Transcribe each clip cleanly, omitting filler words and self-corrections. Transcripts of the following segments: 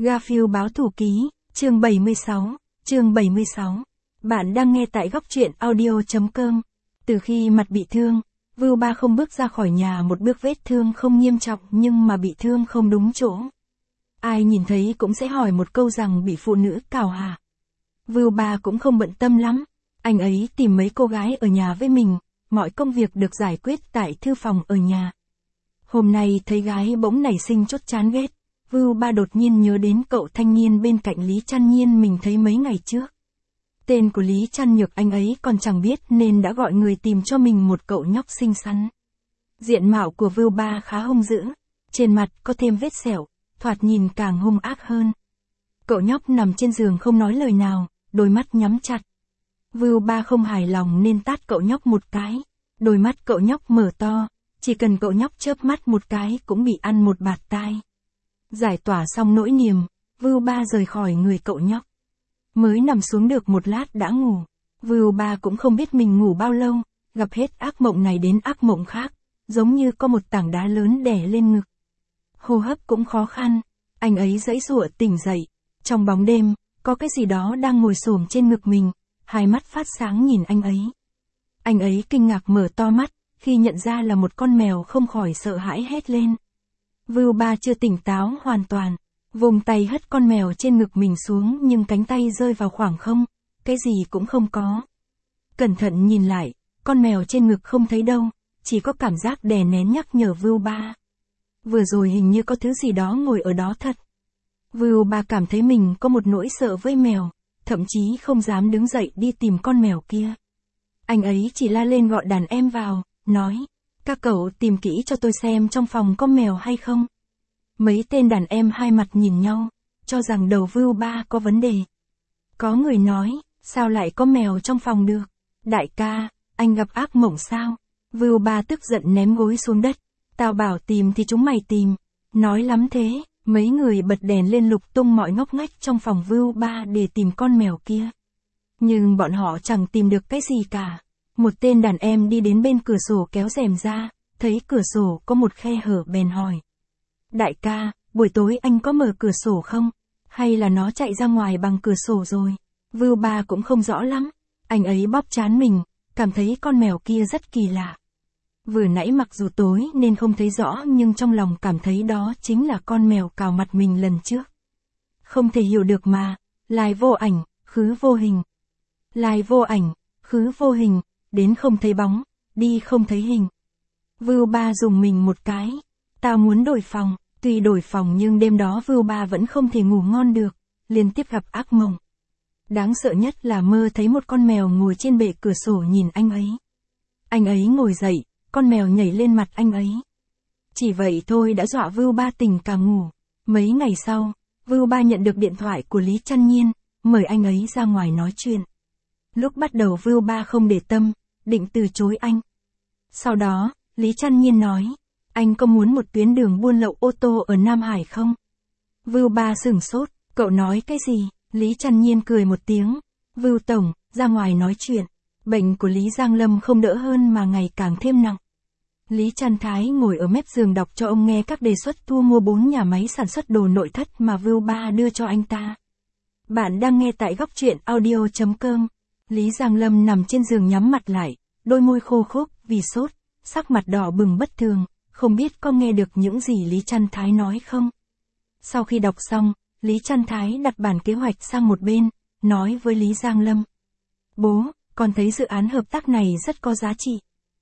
Garfield báo thủ ký, chương 76, chương 76. Bạn đang nghe tại góc truyện audio.com. Từ khi mặt bị thương, Vưu Ba không bước ra khỏi nhà một bước, vết thương không nghiêm trọng nhưng mà bị thương không đúng chỗ. Ai nhìn thấy cũng sẽ hỏi một câu rằng bị phụ nữ cào hả. Vưu Ba cũng không bận tâm lắm, anh ấy tìm mấy cô gái ở nhà với mình, mọi công việc được giải quyết tại thư phòng ở nhà. Hôm nay thấy gái bỗng nảy sinh chút chán ghét, Vưu Ba đột nhiên nhớ đến cậu thanh niên bên cạnh Lý Trăn Nhiên mình thấy mấy ngày trước. Tên của Lý Trăn Nhược anh ấy còn chẳng biết nên đã gọi người tìm cho mình một cậu nhóc xinh xắn. Diện mạo của Vưu Ba khá hung dữ, trên mặt có thêm vết sẹo, thoạt nhìn càng hung ác hơn. Cậu nhóc nằm trên giường không nói lời nào, đôi mắt nhắm chặt. Vưu Ba không hài lòng nên tát cậu nhóc một cái, đôi mắt cậu nhóc mở to, chỉ cần cậu nhóc chớp mắt một cái cũng bị ăn một bạt tai. Giải tỏa xong nỗi niềm, Vưu Ba rời khỏi người cậu nhóc. Mới nằm xuống được một lát đã ngủ. Vưu Ba cũng không biết mình ngủ bao lâu, gặp hết ác mộng này đến ác mộng khác, giống như có một tảng đá lớn đè lên ngực. Hô hấp cũng khó khăn, anh ấy giãy giụa tỉnh dậy. Trong bóng đêm, có cái gì đó đang ngồi xổm trên ngực mình, hai mắt phát sáng nhìn anh ấy. Anh ấy kinh ngạc mở to mắt, khi nhận ra là một con mèo không khỏi sợ hãi hét lên. Vưu Ba chưa tỉnh táo hoàn toàn, vùng tay hất con mèo trên ngực mình xuống nhưng cánh tay rơi vào khoảng không, cái gì cũng không có. Cẩn thận nhìn lại, con mèo trên ngực không thấy đâu, chỉ có cảm giác đè nén nhắc nhở Vưu Ba. Vừa rồi hình như có thứ gì đó ngồi ở đó thật. Vưu Ba cảm thấy mình có một nỗi sợ với mèo, thậm chí không dám đứng dậy đi tìm con mèo kia. Anh ấy chỉ la lên gọi đàn em vào, nói, các cậu tìm kỹ cho tôi xem trong phòng có mèo hay không. Mấy tên đàn em hai mặt nhìn nhau, cho rằng đầu Vưu Ba có vấn đề. Có người nói, sao lại có mèo trong phòng được? Đại ca, anh gặp ác mộng sao? Vưu Ba tức giận ném gối xuống đất. Tao bảo tìm thì chúng mày tìm. Nói lắm thế, mấy người bật đèn lên lục tung mọi ngóc ngách trong phòng Vưu Ba để tìm con mèo kia. Nhưng bọn họ chẳng tìm được cái gì cả. Một tên đàn em đi đến bên cửa sổ kéo rèm ra, thấy cửa sổ có một khe hở bèn hỏi. Đại ca, buổi tối anh có mở cửa sổ không? Hay là nó chạy ra ngoài bằng cửa sổ rồi? Vưu Ba cũng không rõ lắm. Anh ấy bóp trán mình, cảm thấy con mèo kia rất kỳ lạ. Vừa nãy mặc dù tối nên không thấy rõ nhưng trong lòng cảm thấy đó chính là con mèo cào mặt mình lần trước. Không thể hiểu được mà, lai vô ảnh, khứ vô hình. Lai vô ảnh, khứ vô hình, đến không thấy bóng, đi không thấy hình. Vưu Ba dùng mình một cái. Tao muốn đổi phòng, tuy đổi phòng nhưng đêm đó Vưu Ba vẫn không thể ngủ ngon được, liên tiếp gặp ác mộng. Đáng sợ nhất là mơ thấy một con mèo ngồi trên bệ cửa sổ nhìn anh ấy. Anh ấy ngồi dậy, con mèo nhảy lên mặt anh ấy. Chỉ vậy thôi đã dọa Vưu Ba tỉnh cả ngủ. Mấy ngày sau, Vưu Ba nhận được điện thoại của Lý Trăn Nhiên, mời anh ấy ra ngoài nói chuyện. Lúc bắt đầu Vưu Ba không để tâm, định từ chối anh. Sau đó, Lý Trăn Nhiên nói, anh có muốn một tuyến đường buôn lậu ô tô ở Nam Hải không? Vưu Ba sửng sốt, cậu nói cái gì? Lý Trăn Nhiên cười một tiếng, Vưu Tổng, ra ngoài nói chuyện. Bệnh của Lý Giang Lâm không đỡ hơn mà ngày càng thêm nặng. Lý Trăn Thái ngồi ở mép giường đọc cho ông nghe các đề xuất thu mua 4 nhà máy sản xuất đồ nội thất mà Vưu Ba đưa cho anh ta. Bạn đang nghe tại góc truyện audio.com. Lý Giang Lâm nằm trên giường nhắm mặt lại, đôi môi khô khốc vì sốt, sắc mặt đỏ bừng bất thường, không biết có nghe được những gì Lý Trăn Thái nói không? Sau khi đọc xong, Lý Trăn Thái đặt bản kế hoạch sang một bên, nói với Lý Giang Lâm. Bố, con thấy dự án hợp tác này rất có giá trị.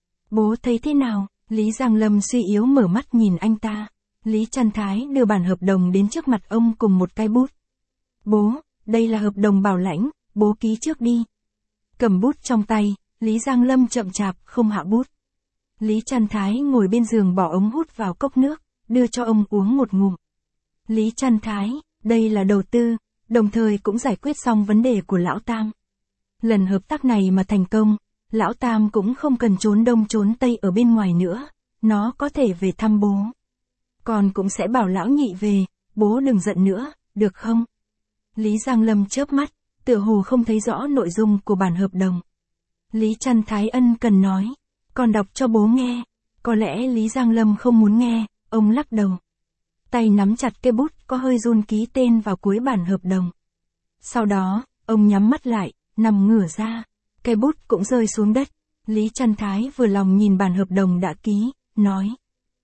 Bố thấy thế nào? Lý Giang Lâm suy yếu mở mắt nhìn anh ta. Lý Trăn Thái đưa bản hợp đồng đến trước mặt ông cùng một cái bút. Bố, đây là hợp đồng bảo lãnh, bố ký trước đi. Cầm bút trong tay, Lý Giang Lâm chậm chạp không hạ bút. Lý Trăn Thái ngồi bên giường bỏ ống hút vào cốc nước, đưa cho ông uống một ngụm. Lý Trăn Thái, đây là đầu tư, đồng thời cũng giải quyết xong vấn đề của Lão Tam. Lần hợp tác này mà thành công, Lão Tam cũng không cần trốn đông trốn tây ở bên ngoài nữa, nó có thể về thăm bố. Con cũng sẽ bảo Lão Nhị về, bố đừng giận nữa, được không? Lý Giang Lâm chớp mắt, tựa hồ không thấy rõ nội dung của bản hợp đồng. Lý Trăn Thái ân cần nói, con đọc cho bố nghe. Có lẽ Lý Giang Lâm không muốn nghe, ông lắc đầu. Tay nắm chặt cây bút có hơi run ký tên vào cuối bản hợp đồng. Sau đó, ông nhắm mắt lại, nằm ngửa ra. Cây bút cũng rơi xuống đất. Lý Trăn Thái vừa lòng nhìn bản hợp đồng đã ký, nói.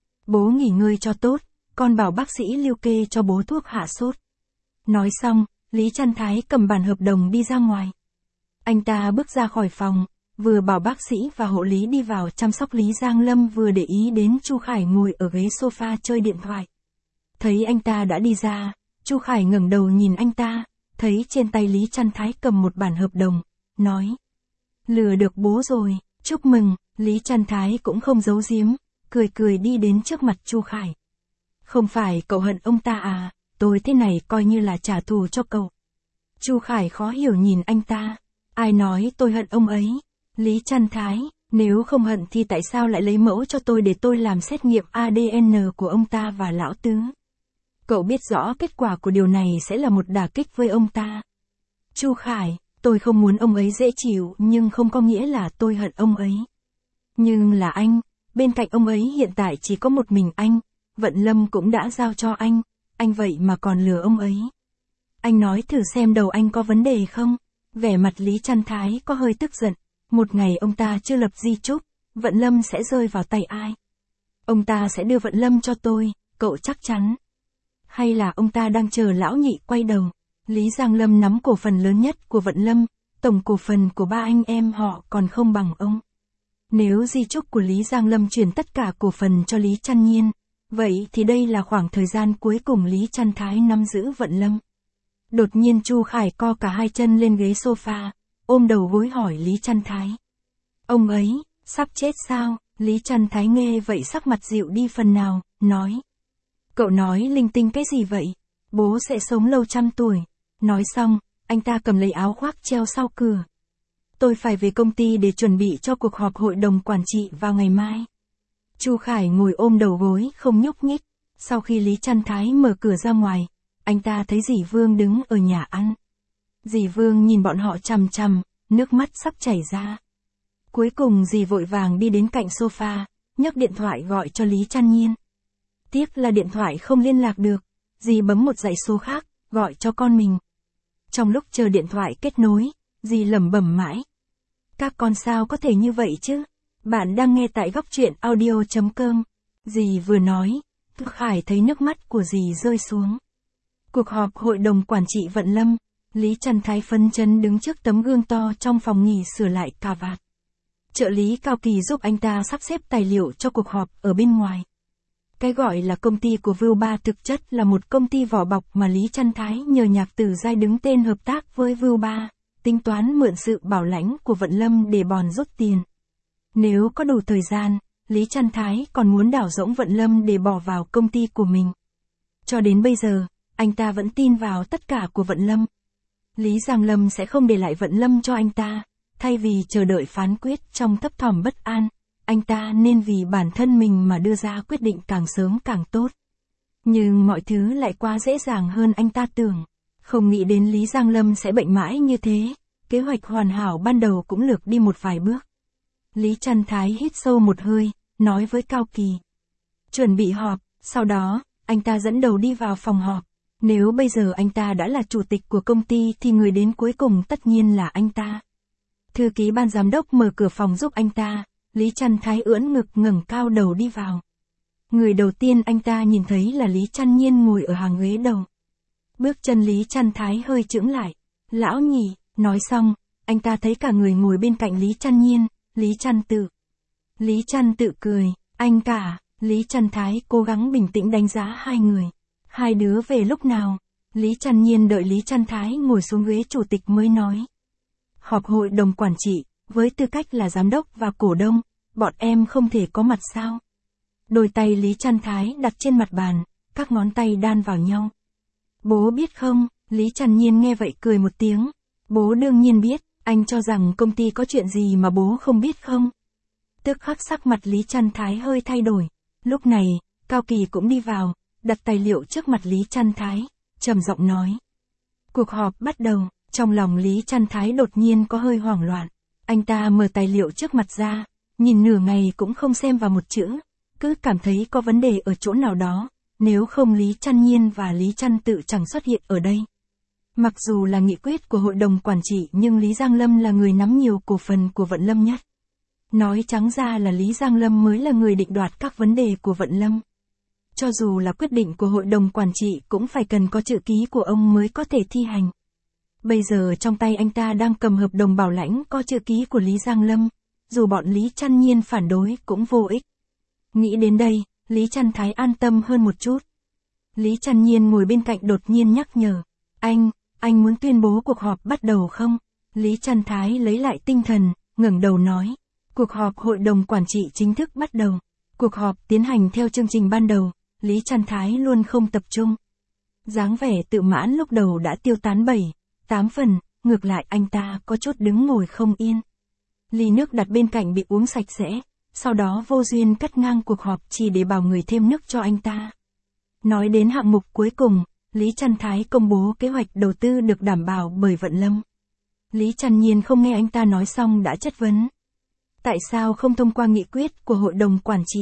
Bố nghỉ ngơi cho tốt, con bảo bác sĩ liêu kê cho bố thuốc hạ sốt. Nói xong, Lý Trăn Thái cầm bản hợp đồng đi ra ngoài. Anh ta bước ra khỏi phòng, vừa bảo bác sĩ và hộ lý đi vào chăm sóc Lý Giang Lâm vừa để ý đến Chu Khải ngồi ở ghế sofa chơi điện thoại. Thấy anh ta đã đi ra, Chu Khải ngẩng đầu nhìn anh ta, thấy trên tay Lý Trăn Thái cầm một bản hợp đồng, nói. Lừa được bố rồi, chúc mừng. Lý Trăn Thái cũng không giấu giếm, cười cười đi đến trước mặt Chu Khải. Không phải cậu hận ông ta à, tôi thế này coi như là trả thù cho cậu. Chu Khải khó hiểu nhìn anh ta. Ai nói tôi hận ông ấy? Lý Trăn Thái, nếu không hận thì tại sao lại lấy mẫu cho tôi để tôi làm xét nghiệm ADN của ông ta và lão tứ? Cậu biết rõ kết quả của điều này sẽ là một đả kích với ông ta. Chu Khải, tôi không muốn ông ấy dễ chịu nhưng không có nghĩa là tôi hận ông ấy. Nhưng là anh, bên cạnh ông ấy hiện tại chỉ có một mình anh, Vận Lâm cũng đã giao cho anh vậy mà còn lừa ông ấy. Anh nói thử xem đầu anh có vấn đề không? Vẻ mặt Lý Trăn Thái có hơi tức giận. Một ngày ông ta chưa lập di chúc, Vận Lâm sẽ rơi vào tay ai? Ông ta sẽ đưa Vận Lâm cho tôi, cậu chắc chắn. Hay là ông ta đang chờ lão nhị quay đầu? Lý Giang Lâm nắm cổ phần lớn nhất của Vận Lâm, tổng cổ phần của ba anh em họ còn không bằng ông. Nếu di chúc của Lý Giang Lâm chuyển tất cả cổ phần cho Lý Trăn Nhiên, vậy thì đây là khoảng thời gian cuối cùng Lý Trăn Thái nắm giữ Vận Lâm. Đột nhiên Chu Khải co cả hai chân lên ghế sofa, ôm đầu gối hỏi Lý Trăn Thái. Ông ấy, sắp chết sao? Lý Trăn Thái nghe vậy sắc mặt dịu đi phần nào, nói. Cậu nói linh tinh cái gì vậy? Bố sẽ sống lâu 100 tuổi. Nói xong, anh ta cầm lấy áo khoác treo sau cửa. Tôi phải về công ty để chuẩn bị cho cuộc họp hội đồng quản trị vào ngày mai. Chu Khải ngồi ôm đầu gối không nhúc nhích. Sau khi Lý Trăn Thái mở cửa ra ngoài, anh ta thấy dì Vương đứng ở nhà ăn. Dì Vương nhìn bọn họ chằm chằm, nước mắt sắp chảy ra. Cuối cùng dì vội vàng đi đến cạnh sofa, nhấc điện thoại gọi cho Lý Trăn Nhiên. Tiếc là điện thoại không liên lạc được, dì bấm một dãy số khác, gọi cho con mình. Trong lúc chờ điện thoại kết nối, dì lẩm bẩm mãi. Các con sao có thể như vậy chứ? Bạn đang nghe tại góc truyện audio.com. Dì vừa nói, Khải thấy nước mắt của dì rơi xuống. Cuộc họp hội đồng quản trị Vận Lâm, Lý Trăn Thái phấn chấn đứng trước tấm gương to trong phòng nghỉ sửa lại cà vạt. Trợ lý Cao Kỳ giúp anh ta sắp xếp tài liệu cho cuộc họp ở bên ngoài. Cái gọi là công ty của Vưu Ba thực chất là một công ty vỏ bọc mà Lý Trăn Thái nhờ Nhạc Tử Giai đứng tên hợp tác với Vưu Ba, tính toán mượn sự bảo lãnh của Vận Lâm để bòn rút tiền. Nếu có đủ thời gian, Lý Trăn Thái còn muốn đảo rỗng Vận Lâm để bỏ vào công ty của mình. Cho đến bây giờ, anh ta vẫn tin vào tất cả của Vận Lâm. Lý Giang Lâm sẽ không để lại Vận Lâm cho anh ta, thay vì chờ đợi phán quyết trong thấp thỏm bất an, anh ta nên vì bản thân mình mà đưa ra quyết định càng sớm càng tốt. Nhưng mọi thứ lại quá dễ dàng hơn anh ta tưởng. Không nghĩ đến Lý Giang Lâm sẽ bệnh mãi như thế, kế hoạch hoàn hảo ban đầu cũng lược đi một vài bước. Lý Trăn Thái hít sâu một hơi, nói với Cao Kỳ. Chuẩn bị họp, sau đó, anh ta dẫn đầu đi vào phòng họp. Nếu bây giờ anh ta đã là chủ tịch của công ty thì người đến cuối cùng tất nhiên là anh ta. Thư ký ban giám đốc mở cửa phòng giúp anh ta, Lý Trăn Thái ưỡn ngực ngẩng cao đầu đi vào. Người đầu tiên anh ta nhìn thấy là Lý Trăn Nhiên ngồi ở hàng ghế đầu. Bước chân Lý Trăn Thái hơi chững lại. Lão nhỉ, nói xong, anh ta thấy cả người ngồi bên cạnh Lý Trăn Nhiên, Lý Trăn Tự. Lý Trăn Tự cười, anh cả, Lý Trăn Thái cố gắng bình tĩnh đánh giá hai người. Hai đứa về lúc nào? Lý Trăn Nhiên đợi Lý Trăn Thái ngồi xuống ghế chủ tịch mới nói. Họp hội đồng quản trị, với tư cách là giám đốc và cổ đông, bọn em không thể có mặt sao? Đôi tay Lý Trăn Thái đặt trên mặt bàn, các ngón tay đan vào nhau. Bố biết không? Lý Trăn Nhiên nghe vậy cười một tiếng. Bố đương nhiên biết, anh cho rằng công ty có chuyện gì mà bố không biết không? Tức khắc sắc mặt Lý Trăn Thái hơi thay đổi. Lúc này, Cao Kỳ cũng đi vào, đặt tài liệu trước mặt Lý Trăn Thái, trầm giọng nói. Cuộc họp bắt đầu, trong lòng Lý Trăn Thái đột nhiên có hơi hoảng loạn. Anh ta mở tài liệu trước mặt ra, nhìn nửa ngày cũng không xem vào một chữ, cứ cảm thấy có vấn đề ở chỗ nào đó, nếu không Lý Trăn Nhiên và Lý Trăn Tự chẳng xuất hiện ở đây. Mặc dù là nghị quyết của hội đồng quản trị nhưng Lý Giang Lâm là người nắm nhiều cổ phần của Vận Lâm nhất. Nói trắng ra là Lý Giang Lâm mới là người định đoạt các vấn đề của Vận Lâm. Cho dù là quyết định của hội đồng quản trị cũng phải cần có chữ ký của ông mới có thể thi hành. Bây giờ trong tay anh ta đang cầm hợp đồng bảo lãnh có chữ ký của Lý Giang Lâm, dù bọn Lý Trăn Nhiên phản đối cũng vô ích. Nghĩ đến đây, Lý Trăn Thái an tâm hơn một chút. Lý Trăn Nhiên ngồi bên cạnh đột nhiên nhắc nhở. Anh muốn tuyên bố cuộc họp bắt đầu không? Lý Trăn Thái lấy lại tinh thần, ngẩng đầu nói. Cuộc họp hội đồng quản trị chính thức bắt đầu. Cuộc họp tiến hành theo chương trình ban đầu, Lý Trăn Thái luôn không tập trung. Dáng vẻ tự mãn lúc đầu đã tiêu tán 7-8 phần, ngược lại anh ta có chút đứng ngồi không yên. Ly nước đặt bên cạnh bị uống sạch sẽ, sau đó vô duyên cắt ngang cuộc họp chỉ để bảo người thêm nước cho anh ta. Nói đến hạng mục cuối cùng, Lý Trăn Thái công bố kế hoạch đầu tư được đảm bảo bởi Vận Lâm. Lý Trăn Nhiên không nghe anh ta nói xong đã chất vấn. Tại sao không thông qua nghị quyết của hội đồng quản trị?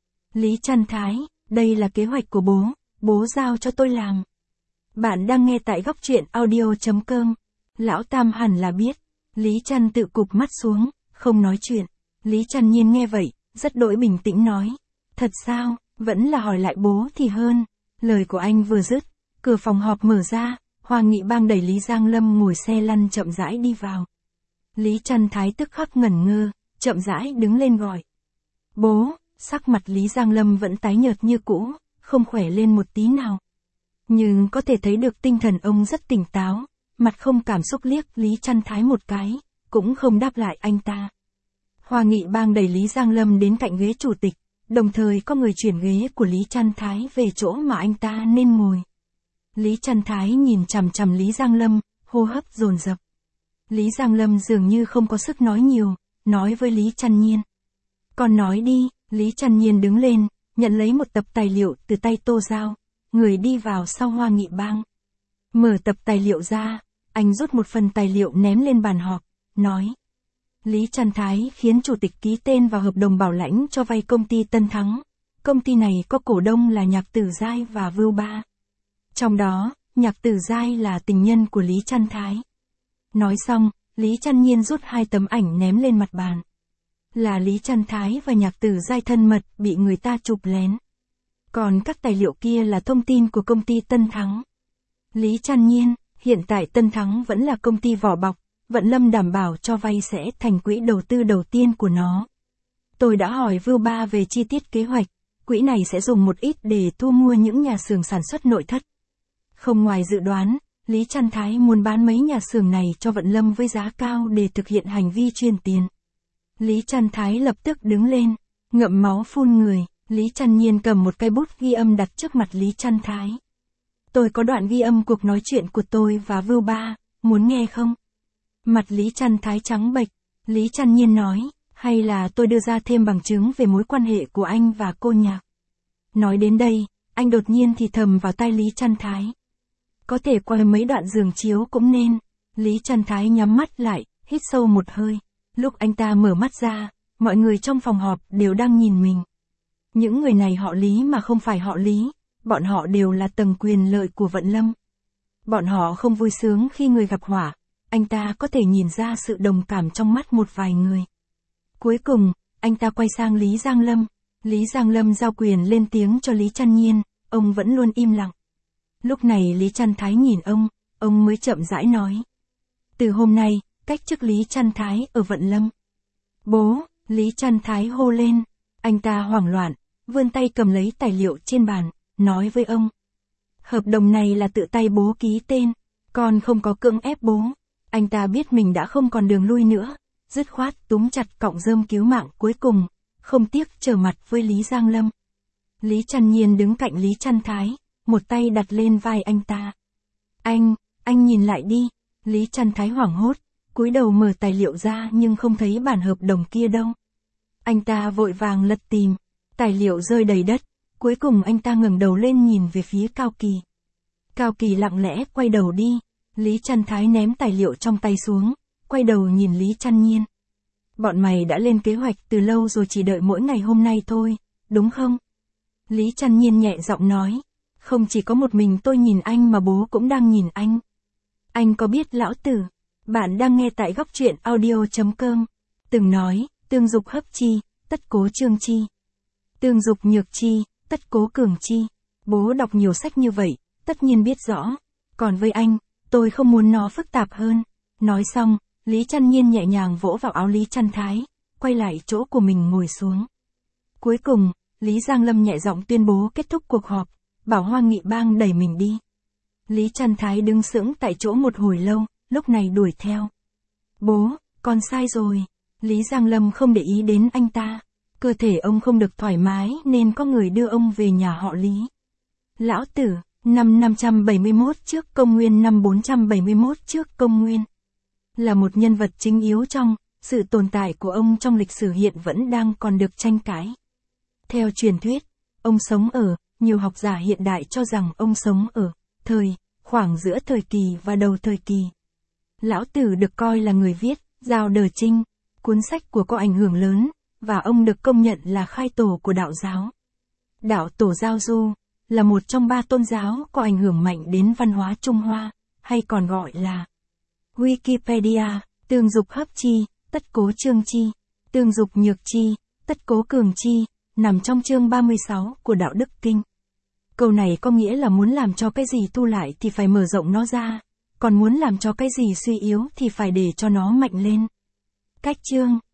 Lý Trăn Thái, đây là kế hoạch của bố giao cho tôi làm. Bạn đang nghe tại góc truyện audio.com. Lão Tam hẳn là biết. Lý Trăn Tự cụp mắt xuống, không nói chuyện. Lý Trăn Nhiên nghe vậy, rất đỗi bình tĩnh nói. Thật sao, vẫn là hỏi lại bố thì hơn. Lời của anh vừa dứt, cửa phòng họp mở ra, Hoa Nghị Bang đẩy Lý Giang Lâm ngồi xe lăn chậm rãi đi vào. Lý Trăn Thái tức khắc ngẩn ngơ, chậm rãi đứng lên gọi. Bố, sắc mặt Lý Giang Lâm vẫn tái nhợt như cũ, không khỏe lên một tí nào. Nhưng có thể thấy được tinh thần ông rất tỉnh táo, mặt không cảm xúc liếc Lý Trăn Thái một cái, cũng không đáp lại anh ta. Hoa Nghị Bang đẩy Lý Giang Lâm đến cạnh ghế chủ tịch, đồng thời có người chuyển ghế của Lý Trăn Thái về chỗ mà anh ta nên ngồi. Lý Trăn Thái nhìn chằm chằm Lý Giang Lâm, hô hấp dồn dập. Lý Giang Lâm dường như không có sức nói nhiều, nói với Lý Trăn Nhiên. Con nói đi, Lý Trăn Nhiên đứng lên, nhận lấy một tập tài liệu từ tay Tô Giao, người đi vào sau Hoa Nghị Bang. Mở tập tài liệu ra, anh rút một phần tài liệu ném lên bàn họp, nói. Lý Trăn Thái khiến chủ tịch ký tên vào hợp đồng bảo lãnh cho vay công ty Tân Thắng. Công ty này có cổ đông là Nhạc Tử Giai và Vưu Ba. Trong đó, Nhạc Tử Giai là tình nhân của Lý Trăn Thái. Nói xong, Lý Trăn Nhiên rút 2 tấm ảnh ném lên mặt bàn. Là Lý Trăn Thái và Nhạc Tử Giai thân mật bị người ta chụp lén. Còn các tài liệu kia là thông tin của công ty Tân Thắng. Lý Trăn Nhiên, hiện tại Tân Thắng vẫn là công ty vỏ bọc, Vận Lâm đảm bảo cho vay sẽ thành quỹ đầu tư đầu tiên của nó. Tôi đã hỏi Vưu Ba về chi tiết kế hoạch, quỹ này sẽ dùng một ít để thu mua những nhà xưởng sản xuất nội thất. Không ngoài dự đoán, Lý Trăn Thái muốn bán mấy nhà xưởng này cho Vận Lâm với giá cao để thực hiện hành vi chuyên tiền. Lý Trăn Thái lập tức đứng lên, ngậm máu phun người, Lý Trăn Nhiên cầm một cây bút ghi âm đặt trước mặt Lý Trăn Thái. Tôi có đoạn ghi âm cuộc nói chuyện của tôi và Vưu Ba, muốn nghe không? Mặt Lý Trăn Thái trắng bệch, Lý Trăn Nhiên nói, hay là tôi đưa ra thêm bằng chứng về mối quan hệ của anh và cô Nhạc. Nói đến đây, anh đột nhiên thì thầm vào tai Lý Trăn Thái. Có thể quay mấy đoạn giường chiếu cũng nên. Lý Trăn Thái nhắm mắt lại, hít sâu một hơi. Lúc anh ta mở mắt ra, mọi người trong phòng họp đều đang nhìn mình. Những người này họ Lý mà không phải họ Lý, bọn họ đều là tầng quyền lợi của Vận Lâm. Bọn họ không vui sướng khi người gặp họa, anh ta có thể nhìn ra sự đồng cảm trong mắt một vài người. Cuối cùng, anh ta quay sang Lý Giang Lâm. Lý Giang Lâm giao quyền lên tiếng cho Lý Trăn Nhiên, ông vẫn luôn im lặng. Lúc này Lý Trăn Thái nhìn ông mới chậm rãi nói. Từ hôm nay, cách chức Lý Trăn Thái ở Vận Lâm. Bố, Lý Trăn Thái hô lên. Anh ta hoảng loạn, vươn tay cầm lấy tài liệu trên bàn, nói với ông. Hợp đồng này là tự tay bố ký tên, con không có cưỡng ép bố. Anh ta biết mình đã không còn đường lui nữa, dứt khoát túm chặt cọng rơm cứu mạng cuối cùng, không tiếc trở mặt với Lý Giang Lâm. Lý Trăn Nhiên đứng cạnh Lý Trăn Thái, một tay đặt lên vai anh ta. Anh nhìn lại đi. Lý Trăn Thái hoảng hốt, cúi đầu mở tài liệu ra nhưng không thấy bản hợp đồng kia đâu. Anh ta vội vàng lật tìm, tài liệu rơi đầy đất, cuối cùng anh ta ngẩng đầu lên nhìn về phía Cao Kỳ. Cao Kỳ lặng lẽ quay đầu đi, Lý Trăn Thái ném tài liệu trong tay xuống, quay đầu nhìn Lý Trăn Nhiên. Bọn mày đã lên kế hoạch từ lâu rồi, chỉ đợi mỗi ngày hôm nay thôi, đúng không? Lý Trăn Nhiên nhẹ giọng nói. Không chỉ có một mình tôi nhìn anh mà bố cũng đang nhìn anh. Anh có biết lão tử? Bạn đang nghe tại góc truyện audio.com. Từng nói, tương dục hấp chi, tất cố trương chi. Tương dục nhược chi, tất cố cường chi. Bố đọc nhiều sách như vậy, tất nhiên biết rõ. Còn với anh, tôi không muốn nó phức tạp hơn. Nói xong, Lý Trăn Nhiên nhẹ nhàng vỗ vào áo Lý Trăn Thái, quay lại chỗ của mình ngồi xuống. Cuối cùng, Lý Giang Lâm nhẹ giọng tuyên bố kết thúc cuộc họp, bảo Hoa Nghị Bang đẩy mình đi. Lý Trăn Thái đứng sững tại chỗ một hồi lâu, lúc này đuổi theo. Bố, con sai rồi. Lý Giang Lâm không để ý đến anh ta. Cơ thể ông không được thoải mái nên có người đưa ông về nhà họ Lý. Lão tử, năm 571 trước công nguyên năm 471 trước công nguyên. Là một nhân vật chính yếu trong, sự tồn tại của ông trong lịch sử hiện vẫn đang còn được tranh cãi. Theo truyền thuyết, ông sống ở, nhiều học giả hiện đại cho rằng ông sống ở, khoảng giữa thời kỳ và đầu thời kỳ. Lão Tử được coi là người viết, Giao Đờ Trinh, cuốn sách của có ảnh hưởng lớn, và ông được công nhận là khai tổ của đạo giáo. Đạo Tổ Giao Du, là một trong 3 tôn giáo có ảnh hưởng mạnh đến văn hóa Trung Hoa, hay còn gọi là Wikipedia, tương dục hấp chi, tất cố trương chi, tương dục nhược chi, tất cố cường chi, nằm trong chương 36 của Đạo Đức Kinh. Câu này có nghĩa là muốn làm cho cái gì thu lại thì phải mở rộng nó ra, còn muốn làm cho cái gì suy yếu thì phải để cho nó mạnh lên. Cách chương